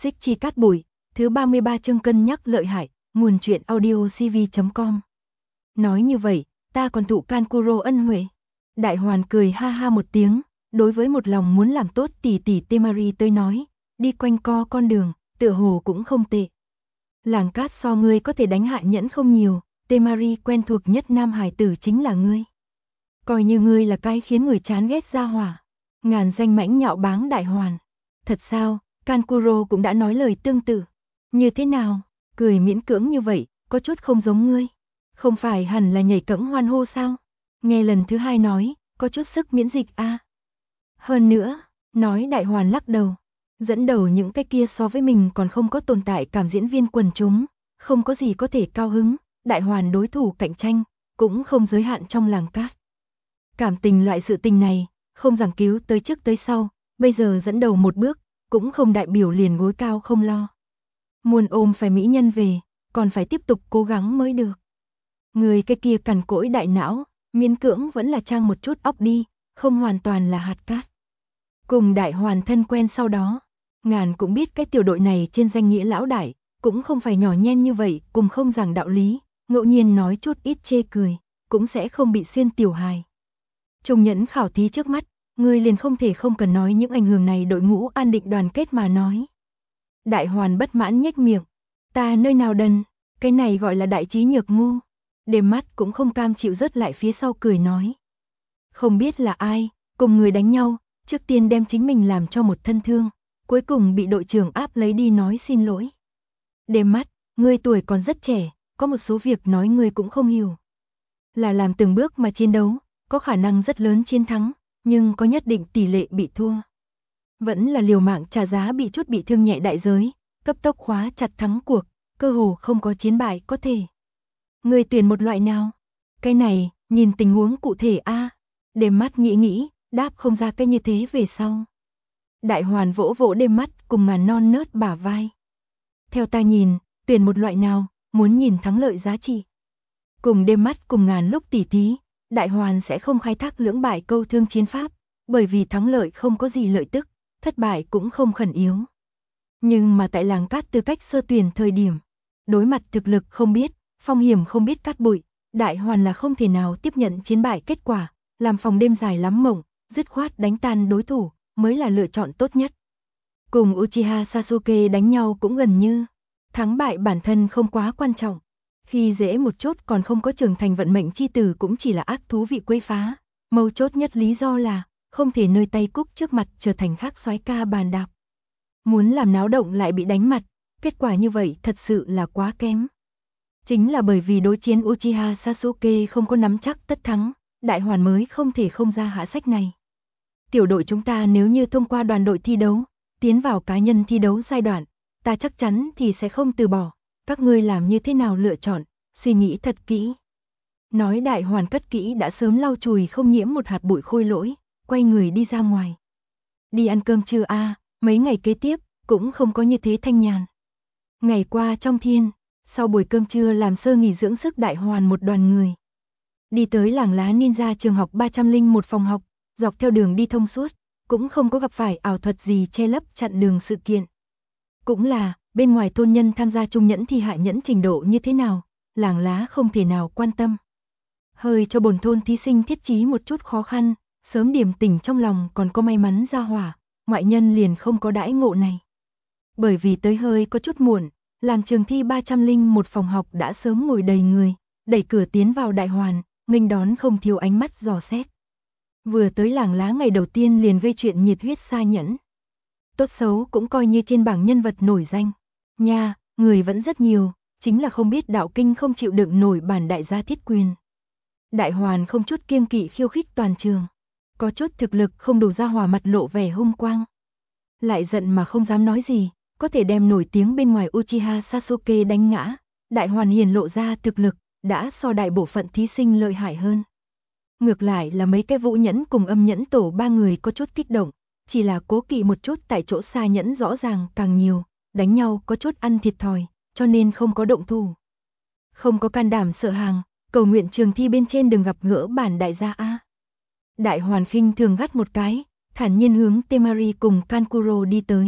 Xích chi cát bụi, thứ 33 chương cân nhắc lợi hại, nguồn truyện audio cv.com. Nói như vậy, ta còn thụ Kankuro ân huệ. Đại hoàn cười ha ha một tiếng, đối với một lòng muốn làm tốt tỷ tỷ Temari tới nói, đi quanh co con đường, tựa hồ cũng không tệ. Làng cát so ngươi có thể đánh hạ nhẫn không nhiều, Temari quen thuộc nhất nam hải tử chính là ngươi. Coi như ngươi là cái khiến người chán ghét ra hỏa. Ngàn danh mãnh nhạo báng đại hoàn. Thật sao, Kankuro cũng đã nói lời tương tự. Như thế nào, cười miễn cưỡng như vậy, có chút không giống ngươi. Không phải hẳn là nhảy cẫng hoan hô sao? Nghe lần thứ hai nói, có chút sức miễn dịch a. Hơn nữa, nói đại hoàn lắc đầu. Dẫn đầu những cái kia so với mình còn không có tồn tại cảm diễn viên quần chúng, không có gì có thể cao hứng, đại hoàn đối thủ cạnh tranh, cũng không giới hạn trong làng cát. Cảm tình loại sự tình này, không giảng cứu tới trước tới sau, bây giờ dẫn đầu một bước, cũng không đại biểu liền gối cao không lo. Muốn ôm phải mỹ nhân về, còn phải tiếp tục cố gắng mới được. Người cái kia cằn cỗi đại não, miễn cưỡng vẫn là trang một chút óc đi, không hoàn toàn là hạt cát. Cùng đại hoàn thân quen sau đó, Ngàn cũng biết cái tiểu đội này trên danh nghĩa lão đại, cũng không phải nhỏ nhen như vậy, cùng không giảng đạo lý, ngẫu nhiên nói chút ít chê cười, cũng sẽ không bị xuyên tiểu hài. Trùng nhẫn khảo thí trước mắt, người liền không thể không cần nói những ảnh hưởng này đội ngũ an định đoàn kết mà nói. Đại hoàn bất mãn nhếch miệng, ta nơi nào đần, cái này gọi là đại trí nhược ngu. Đêm mắt cũng không cam chịu rớt lại phía sau cười nói. Không biết là ai, cùng người đánh nhau, trước tiên đem chính mình làm cho một thân thương, cuối cùng bị đội trưởng áp lấy đi nói xin lỗi. Đêm mắt, ngươi tuổi còn rất trẻ, có một số việc nói ngươi cũng không hiểu. Là làm từng bước mà chiến đấu, có khả năng rất lớn chiến thắng, nhưng có nhất định tỷ lệ bị thua. Vẫn là liều mạng trả giá bị chút bị thương nhẹ đại giới, cấp tốc khóa chặt thắng cuộc, cơ hồ không có chiến bại có thể. Ngươi tuyển một loại nào? Cái này, nhìn tình huống cụ thể a. Đêm mắt nghĩ, đáp không ra cái như thế về sau. Đại hoàn vỗ vỗ đêm mắt cùng Ngàn non nớt bả vai. Theo ta nhìn, tuyển một loại nào, muốn nhìn thắng lợi giá trị. Cùng đêm mắt cùng Ngàn lúc tỉ thí, đại hoàn sẽ không khai thác lưỡng bại câu thương chiến pháp, bởi vì thắng lợi không có gì lợi tức, thất bại cũng không khẩn yếu. Nhưng mà tại làng cát tư cách sơ tuyển thời điểm, đối mặt thực lực không biết, phong hiểm không biết cát bụi, đại hoàn là không thể nào tiếp nhận chiến bại kết quả, làm phòng đêm dài lắm mộng, dứt khoát đánh tan đối thủ, mới là lựa chọn tốt nhất. Cùng Uchiha Sasuke đánh nhau cũng gần như, thắng bại bản thân không quá quan trọng. Khi dễ một chút còn không có trưởng thành vận mệnh chi tử cũng chỉ là ác thú vị quấy phá, mấu chốt nhất lý do là, không thể nơi tay cúc trước mặt trở thành khác soái ca bàn đạp. Muốn làm náo động lại bị đánh mặt, kết quả như vậy thật sự là quá kém. Chính là bởi vì đối chiến Uchiha Sasuke không có nắm chắc tất thắng, đại hoàn mới không thể không ra hạ sách này. Tiểu đội chúng ta nếu như thông qua đoàn đội thi đấu, tiến vào cá nhân thi đấu giai đoạn, ta chắc chắn thì sẽ không từ bỏ. Các ngươi làm như thế nào lựa chọn, suy nghĩ thật kỹ. Nói đại hoàn cất kỹ đã sớm lau chùi không nhiễm một hạt bụi khôi lỗi, quay người đi ra ngoài. Đi ăn cơm trưa a, mấy ngày kế tiếp, cũng không có như thế thanh nhàn. Ngày qua trong thiên, sau buổi cơm trưa làm sơ nghỉ dưỡng sức đại hoàn một đoàn người. Đi tới làng lá ninja trường học 301 phòng học, dọc theo đường đi thông suốt, cũng không có gặp phải ảo thuật gì che lấp chặn đường sự kiện. Cũng là, bên ngoài thôn nhân tham gia trung nhẫn thi hạ nhẫn trình độ như thế nào, làng lá không thể nào quan tâm. Hơi cho bổn thôn thí sinh thiết trí một chút khó khăn, sớm điểm tỉnh trong lòng còn có may mắn ra hỏa, ngoại nhân liền không có đãi ngộ này. Bởi vì tới hơi có chút muộn, làm trường thi 301 phòng học đã sớm ngồi đầy người, đẩy cửa tiến vào đại hoàn, nghênh đón không thiếu ánh mắt dò xét. Vừa tới làng lá ngày đầu tiên liền gây chuyện nhiệt huyết xa nhẫn. Tốt xấu cũng coi như trên bảng nhân vật nổi danh. Nha, người vẫn rất nhiều, chính là không biết đạo kinh không chịu đựng nổi bản đại gia thiết quyền. Đại hoàn không chút kiêng kỵ khiêu khích toàn trường. Có chút thực lực không đủ ra hòa mặt lộ vẻ hung quang. Lại giận mà không dám nói gì, có thể đem nổi tiếng bên ngoài Uchiha Sasuke đánh ngã. Đại hoàn hiền lộ ra thực lực, đã so đại bộ phận thí sinh lợi hại hơn. Ngược lại là mấy cái vũ nhẫn cùng âm nhẫn tổ ba người có chút kích động, chỉ là cố kỵ một chút tại chỗ xa nhẫn rõ ràng càng nhiều, đánh nhau có chút ăn thiệt thòi, cho nên không có động thủ. Không có can đảm sợ hàng, cầu nguyện trường thi bên trên đừng gặp gỡ bản đại gia a. Đại hoàn khinh thường gắt một cái, thản nhiên hướng Temari cùng Kankuro đi tới,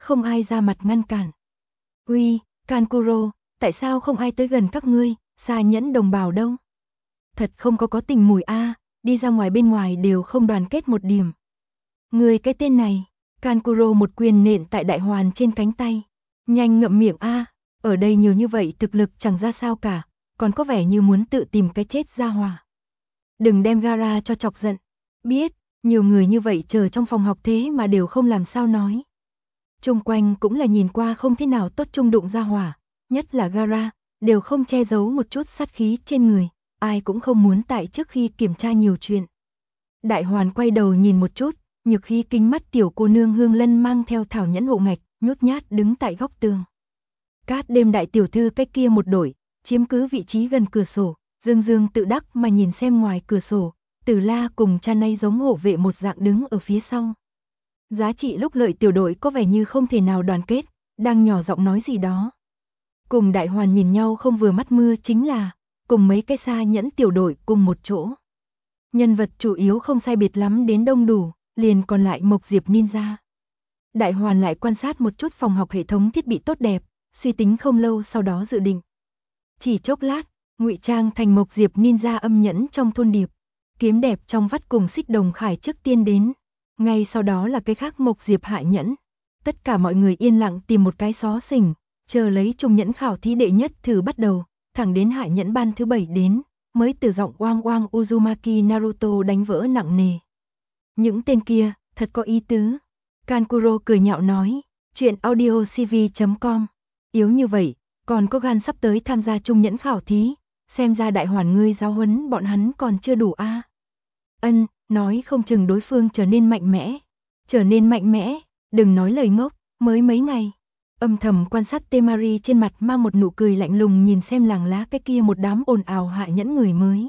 không ai ra mặt ngăn cản. Uy, Kankuro, tại sao không ai tới gần các ngươi, Xa Nhẫn đồng bào đâu? Thật không có tình mùi a, đi ra ngoài bên ngoài đều không đoàn kết một điểm. Ngươi cái tên này, Kankuro một quyền nện tại Đại Hoàn trên cánh tay. Nhanh ngậm miệng a, ở đây nhiều như vậy thực lực chẳng ra sao cả, còn có vẻ như muốn tự tìm cái chết ra hòa. Đừng đem Gara cho chọc giận. Biết, nhiều người như vậy chờ trong phòng học thế mà đều không làm sao nói. Chung quanh cũng là nhìn qua không thế nào tốt chung đụng ra hỏa, nhất là Gara, đều không che giấu một chút sát khí trên người, ai cũng không muốn tại trước khi kiểm tra nhiều chuyện. Đại Hoàn quay đầu nhìn một chút, nhược khí kính mắt tiểu cô nương Hương Lân mang theo Thảo Nhẫn hộ ngạch, nhút nhát đứng tại góc tường. Cát Đêm đại tiểu thư cách kia một đổi, chiếm cứ vị trí gần cửa sổ, dương dương tự đắc mà nhìn xem ngoài cửa sổ, Tử La cùng cha nay giống hộ vệ một dạng đứng ở phía sau. Giá trị lúc lợi tiểu đội có vẻ như không thể nào đoàn kết, đang nhỏ giọng nói gì đó. Cùng Đại Hoàn nhìn nhau không vừa mắt mưa chính là, cùng mấy cái Xa Nhẫn tiểu đội cùng một chỗ. Nhân vật chủ yếu không sai biệt lắm đến đông đủ, liền còn lại Mộc Diệp Ninja. Đại Hoàn lại quan sát một chút phòng học hệ thống thiết bị tốt đẹp, suy tính không lâu sau đó dự định. Chỉ chốc lát, ngụy trang thành Mộc Diệp Ninja âm nhẫn trong thôn điệp. Kiếm đẹp trong vắt cùng Xích Đồng Khải trước tiên đến. Ngay sau đó là cái khác Mộc Diệp Hạ Nhẫn. Tất cả mọi người yên lặng tìm một cái xó xỉnh, chờ lấy Trung Nhẫn khảo thí đệ nhất thử bắt đầu, thẳng đến Hạ Nhẫn ban thứ 7 đến, mới từ giọng oang oang Uzumaki Naruto đánh vỡ nặng nề. Những tên kia, thật có ý tứ. Kankuro cười nhạo nói, chuyện audiocv.com. Yếu như vậy, còn có gan sắp tới tham gia Trung Nhẫn khảo thí, xem ra Đại Hoàn ngươi giáo huấn bọn hắn còn chưa đủ a. Ân, nói không chừng đối phương trở nên mạnh mẽ. Trở nên mạnh mẽ, đừng nói lời ngốc, mới mấy ngày. Âm thầm quan sát Temari trên mặt mang một nụ cười lạnh lùng nhìn xem làng lá cái kia một đám ồn ào Hạ Nhẫn người mới.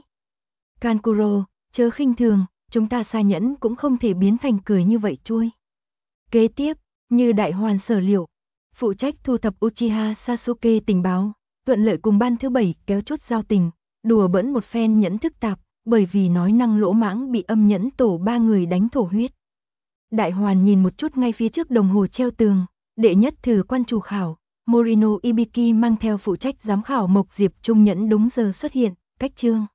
Kankuro, chớ khinh thường, chúng ta Xa Nhẫn cũng không thể biến thành cười như vậy chui. Kế tiếp, như Đại Hoàn sở liệu, phụ trách thu thập Uchiha Sasuke tình báo, thuận lợi cùng ban thứ 7 kéo chút giao tình, đùa bỡn một phen nhẫn thức tạp, bởi vì nói năng lỗ mãng bị âm nhẫn tổ 3 người đánh thổ huyết. Đại Hoàn nhìn một chút ngay phía trước đồng hồ treo tường, đệ nhất thử quan chủ khảo, Morino Ibiki mang theo phụ trách giám khảo Mộc Diệp Trung Nhẫn đúng giờ xuất hiện, cách chương.